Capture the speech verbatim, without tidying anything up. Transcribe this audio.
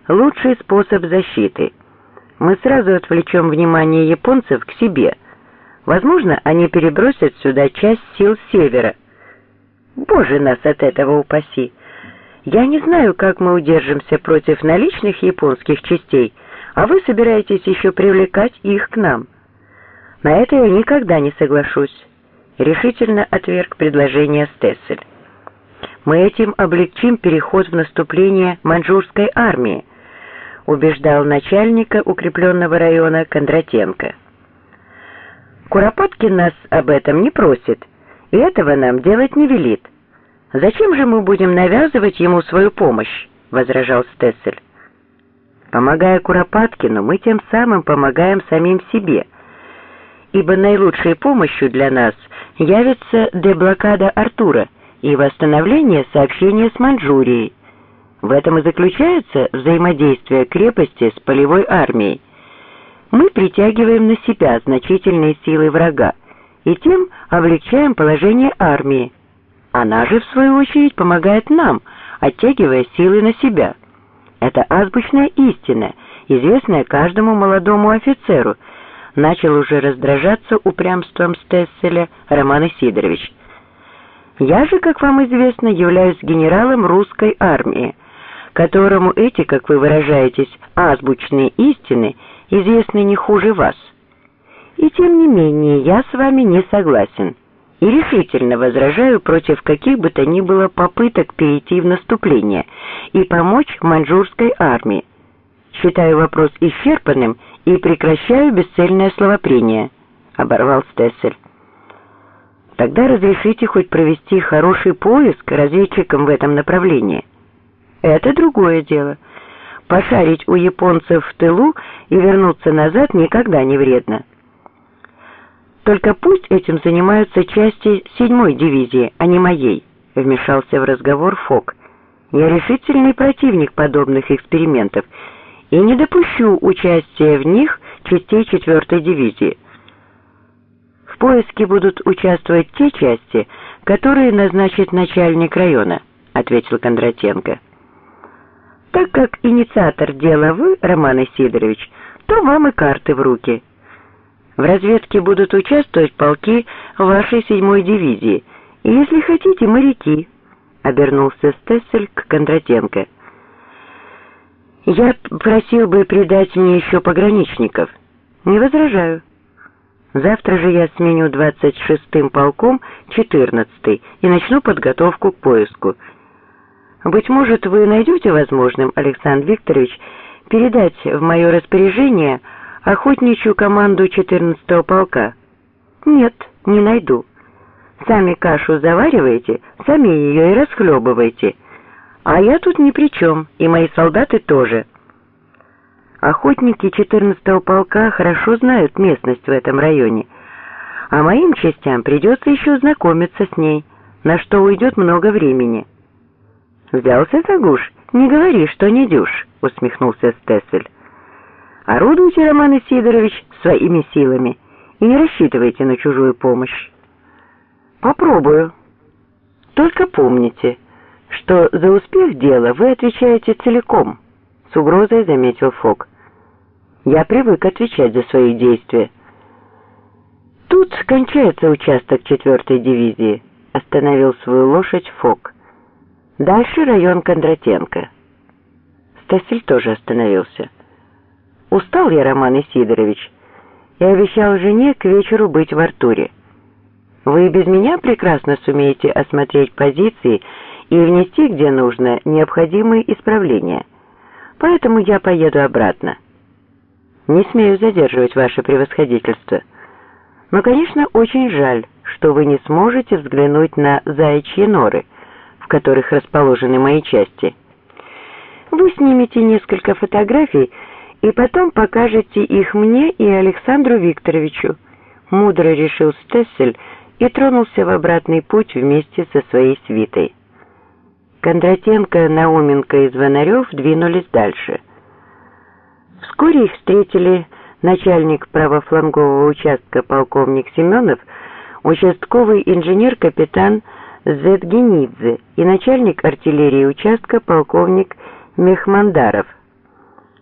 лучший способ защиты. Мы сразу отвлечем внимание японцев к себе. Возможно, они перебросят сюда часть сил с севера. Боже нас от этого упаси! Я не знаю, как мы удержимся против наличных японских частей, а вы собираетесь еще привлекать их к нам. На это я никогда не соглашусь, решительно отверг предложение Стессель. Мы этим облегчим переход в наступление маньчжурской армии, убеждал начальника укрепленного района Кондратенко. Куропаткин нас об этом не просит, и этого нам делать не велит. Зачем же мы будем навязывать ему свою помощь, возражал Стессель. Помогая Куропаткину, мы тем самым помогаем самим себе, ибо наилучшей помощью для нас явится деблокада Артура и восстановление сообщения с Маньчжурией. В этом и заключается взаимодействие крепости с полевой армией. Мы притягиваем на себя значительные силы врага и тем облегчаем положение армии. Она же, в свою очередь, помогает нам, оттягивая силы на себя. Это азбучная истина, известная каждому молодому офицеру, начал уже раздражаться упрямством Стесселя Роман Исидорович. Я же, как вам известно, являюсь генералом русской армии, которому эти, как вы выражаетесь, азбучные истины известны не хуже вас. И тем не менее я с вами не согласен и решительно возражаю против каких бы то ни было попыток перейти в наступление и помочь маньчжурской армии. Считаю вопрос исчерпанным и прекращаю бесцельное словопрение, оборвал Стессель. Тогда разрешите хоть провести хороший поиск разведчикам в этом направлении. Это другое дело. Пошарить у японцев в тылу и вернуться назад никогда не вредно. Только пусть этим занимаются части седьмой дивизии, а не моей, вмешался в разговор Фок. Я решительный противник подобных экспериментов и не допущу участия в них частей четвертой дивизии. В поиске будут участвовать те части, которые назначит начальник района, ответил Кондратенко. Так как инициатор дела вы, Роман Исидорович, то вам и карты в руки. В разведке будут участвовать полки вашей седьмой дивизии, и, если хотите, моряки, обернулся Стессель к Кондратенко. Я просил бы придать мне еще пограничников. Не возражаю. Завтра же я сменю двадцать шестым полком четырнадцатый и начну подготовку к поиску. Быть может, вы найдете возможным, Александр Викторович, передать в мое распоряжение охотничью команду четырнадцатого полка? Нет, не найду. Сами кашу завариваете, сами ее и расхлебываете. А я тут ни при чем, и мои солдаты тоже. Охотники четырнадцатого полка хорошо знают местность в этом районе, а моим частям придется еще знакомиться с ней, на что уйдет много времени. Взялся за гуш, не говори, что не дюж, усмехнулся Стессель. Орудуйте, Роман Исидорович, своими силами и не рассчитывайте на чужую помощь. Попробую. Только помните, что за успех дела вы отвечаете целиком, с угрозой заметил Фок. Я привык отвечать за свои действия. Тут кончается участок четвертой дивизии, остановил свою лошадь Фок. Дальше район Кондратенко. Стессель тоже остановился. Устал я, Роман Исидорович. Я обещал жене к вечеру быть в Артуре. Вы без меня прекрасно сумеете осмотреть позиции и внести, где нужно, необходимые исправления. Поэтому я поеду обратно. Не смею задерживать ваше превосходительство. Но, конечно, очень жаль, что вы не сможете взглянуть на заячьи норы, в которых расположены мои части. Вы снимете несколько фотографий и потом покажете их мне и Александру Викторовичу, мудро решил Стессель и тронулся в обратный путь вместе со своей свитой. Кондратенко, Науменко и Звонарев двинулись дальше. Вскоре их встретили начальник правофлангового участка полковник Семенов, участковый инженер-капитан Зетгенидзе и начальник артиллерии участка полковник Мехмандаров.